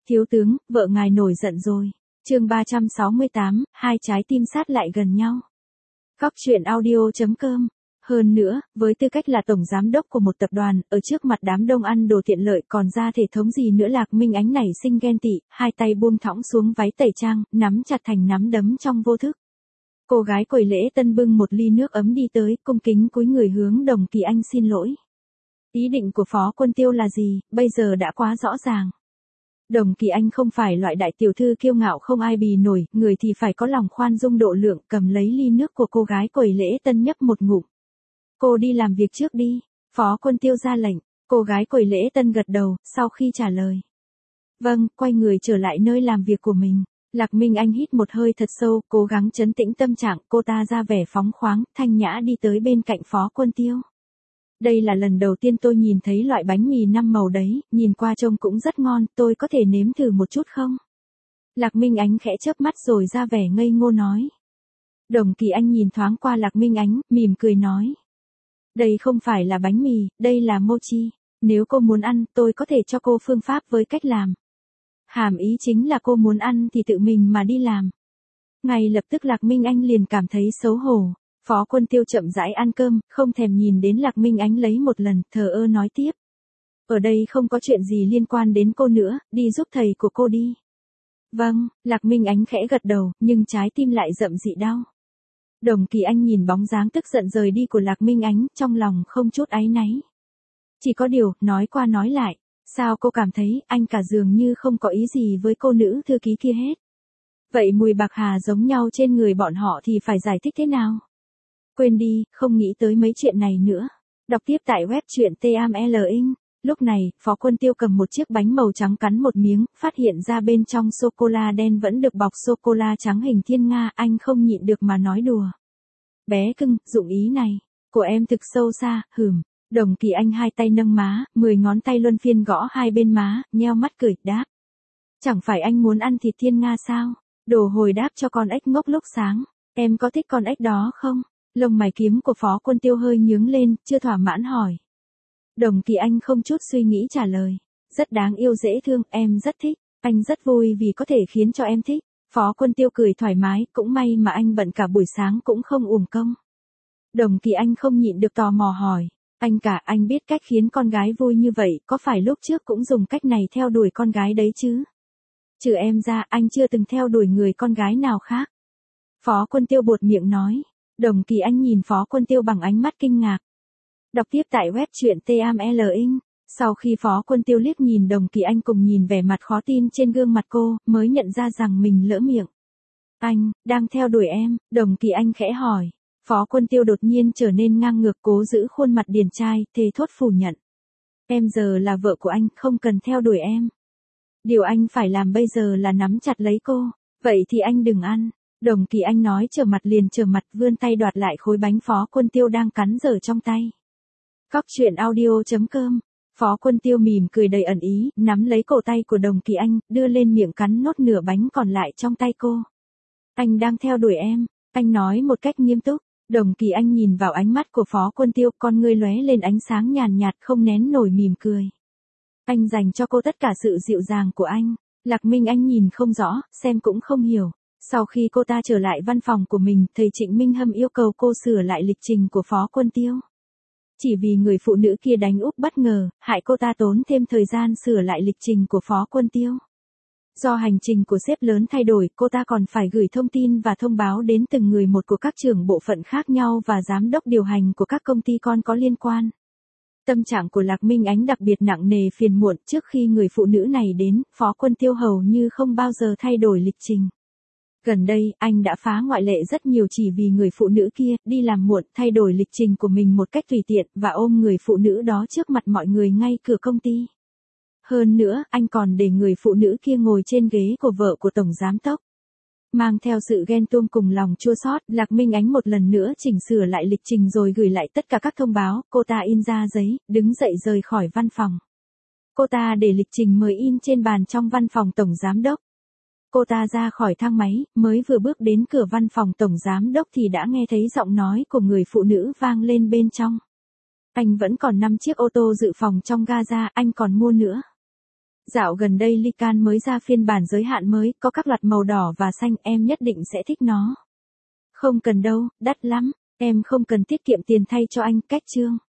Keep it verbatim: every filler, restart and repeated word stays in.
Thiếu tướng, vợ ngài nổi giận rồi. Chương ba trăm sáu mươi tám, hai trái tim sát lại gần nhau. Góc truyện audio chấm com. Hơn nữa, với tư cách là tổng giám đốc của một tập đoàn, ở trước mặt đám đông ăn đồ tiện lợi còn ra thể thống gì nữa, Lạc Minh Ánh nảy sinh ghen tị, hai tay buông thõng xuống váy tẩy trang, nắm chặt thành nắm đấm trong vô thức. Cô gái quầy lễ tân bưng một ly nước ấm đi tới, cung kính cúi người hướng Đồng Kỳ Anh xin lỗi. Ý định của Phó Quân Tiêu là gì, bây giờ đã quá rõ ràng. Đồng Kỳ Anh không phải loại đại tiểu thư kiêu ngạo không ai bì nổi, người thì phải có lòng khoan dung độ lượng, cầm lấy ly nước của cô gái quầy lễ tân nhấp một ngụm. Cô đi làm việc trước đi, Phó Quân Tiêu ra lệnh, cô gái quầy lễ tân gật đầu, sau khi trả lời. Vâng, quay người trở lại nơi làm việc của mình. Lạc Minh Anh hít một hơi thật sâu, cố gắng trấn tĩnh tâm trạng, cô ta ra vẻ phóng khoáng, thanh nhã đi tới bên cạnh Phó Quân Tiêu. Đây là lần đầu tiên tôi nhìn thấy loại bánh mì năm màu đấy, nhìn qua trông cũng rất ngon, tôi có thể nếm thử một chút không? Lạc Minh Ánh khẽ chớp mắt rồi ra vẻ ngây ngô nói. Đồng Kỳ Anh nhìn thoáng qua Lạc Minh Ánh, mỉm cười nói. Đây không phải là bánh mì, đây là mochi. Nếu cô muốn ăn, tôi có thể cho cô phương pháp với cách làm. Hàm ý chính là cô muốn ăn thì tự mình mà đi làm. Ngay lập tức Lạc Minh Anh liền cảm thấy xấu hổ. Phó Quân Tiêu chậm rãi ăn cơm, không thèm nhìn đến Lạc Minh Ánh lấy một lần, thờ ơ nói tiếp. Ở đây không có chuyện gì liên quan đến cô nữa, đi giúp thầy của cô đi. Vâng, Lạc Minh Ánh khẽ gật đầu, nhưng trái tim lại rậm rị đau. Đồng Kỳ Anh nhìn bóng dáng tức giận rời đi của Lạc Minh Ánh, trong lòng không chút áy náy. Chỉ có điều, nói qua nói lại, sao cô cảm thấy anh cả dường như không có ý gì với cô nữ thư ký kia hết. Vậy mùi bạc hà giống nhau trên người bọn họ thì phải giải thích thế nào? Quên đi, không nghĩ tới mấy chuyện này nữa. Đọc tiếp tại web truyện T M L Inc. Lúc này, Phó Quân Tiêu cầm một chiếc bánh màu trắng cắn một miếng, phát hiện ra bên trong sô-cô-la đen vẫn được bọc sô-cô-la trắng hình thiên nga, anh không nhịn được mà nói đùa. Bé cưng, dụng ý này, của em thực sâu xa, hừm. Đồng Kỳ Anh hai tay nâng má, mười ngón tay luân phiên gõ hai bên má, nheo mắt cười, đáp. Chẳng phải anh muốn ăn thịt thiên nga sao? Đồ hồi đáp cho con ếch ngốc lúc sáng. Em có thích con ếch đó không? Lông mày kiếm của Phó Quân Tiêu hơi nhướng lên, chưa thỏa mãn hỏi. Đồng Kỳ Anh không chút suy nghĩ trả lời. Rất đáng yêu dễ thương, em rất thích. Anh rất vui vì có thể khiến cho em thích. Phó Quân Tiêu cười thoải mái, cũng may mà anh bận cả buổi sáng cũng không uổng công. Đồng Kỳ Anh không nhịn được tò mò hỏi. Anh cả, anh biết cách khiến con gái vui như vậy, có phải lúc trước cũng dùng cách này theo đuổi con gái đấy chứ? Trừ em ra, anh chưa từng theo đuổi người con gái nào khác. Phó Quân Tiêu buột miệng nói. Đồng Kỳ Anh nhìn Phó Quân Tiêu bằng ánh mắt kinh ngạc. Đọc tiếp tại web truyện T M L Inc. Sau khi Phó Quân Tiêu liếc nhìn Đồng Kỳ Anh cùng nhìn vẻ mặt khó tin trên gương mặt cô, mới nhận ra rằng mình lỡ miệng. Anh, đang theo đuổi em, Đồng Kỳ Anh khẽ hỏi. Phó Quân Tiêu đột nhiên trở nên ngang ngược, cố giữ khuôn mặt điển trai, thề thốt phủ nhận. Em giờ là vợ của anh, không cần theo đuổi em. Điều anh phải làm bây giờ là nắm chặt lấy cô, vậy thì anh đừng ăn. Đồng Kỳ Anh nói trở mặt liền trở mặt, vươn tay đoạt lại khối bánh Phó Quân Tiêu đang cắn dở trong tay. Góc truyện audio chấm com. Phó Quân Tiêu mỉm cười đầy ẩn ý, nắm lấy cổ tay của Đồng Kỳ Anh, đưa lên miệng cắn nốt nửa bánh còn lại trong tay cô. Anh đang theo đuổi em, anh nói một cách nghiêm túc. Đồng Kỳ Anh nhìn vào ánh mắt của Phó Quân Tiêu, con ngươi lóe lên ánh sáng nhàn nhạt không nén nổi mỉm cười. Anh dành cho cô tất cả sự dịu dàng của anh. Lạc Minh Anh nhìn không rõ, xem cũng không hiểu. Sau khi cô ta trở lại văn phòng của mình, thầy Trịnh Minh Hâm yêu cầu cô sửa lại lịch trình của Phó Quân Tiêu. Chỉ vì người phụ nữ kia đánh úp bất ngờ, hại cô ta tốn thêm thời gian sửa lại lịch trình của Phó Quân Tiêu. Do hành trình của sếp lớn thay đổi, cô ta còn phải gửi thông tin và thông báo đến từng người một của các trưởng bộ phận khác nhau và giám đốc điều hành của các công ty con có liên quan. Tâm trạng của Lạc Minh Ánh đặc biệt nặng nề phiền muộn, trước khi người phụ nữ này đến, Phó Quân Tiêu hầu như không bao giờ thay đổi lịch trình. Gần đây, anh đã phá ngoại lệ rất nhiều chỉ vì người phụ nữ kia, đi làm muộn, thay đổi lịch trình của mình một cách tùy tiện, và ôm người phụ nữ đó trước mặt mọi người ngay cửa công ty. Hơn nữa, anh còn để người phụ nữ kia ngồi trên ghế của vợ của Tổng Giám đốc. Mang theo sự ghen tuông cùng lòng chua xót, Lạc Minh Ánh một lần nữa chỉnh sửa lại lịch trình rồi gửi lại tất cả các thông báo, cô ta in ra giấy, đứng dậy rời khỏi văn phòng. Cô ta để lịch trình mới in trên bàn trong văn phòng Tổng Giám đốc. Cô ta ra khỏi thang máy, mới vừa bước đến cửa văn phòng Tổng Giám đốc thì đã nghe thấy giọng nói của người phụ nữ vang lên bên trong. Anh vẫn còn năm chiếc ô tô dự phòng trong gaza, anh còn mua nữa. Dạo gần đây Lycan mới ra phiên bản giới hạn mới, có các lặt màu đỏ và xanh, em nhất định sẽ thích nó. Không cần đâu, đắt lắm, em không cần tiết kiệm tiền thay cho anh, cách chương.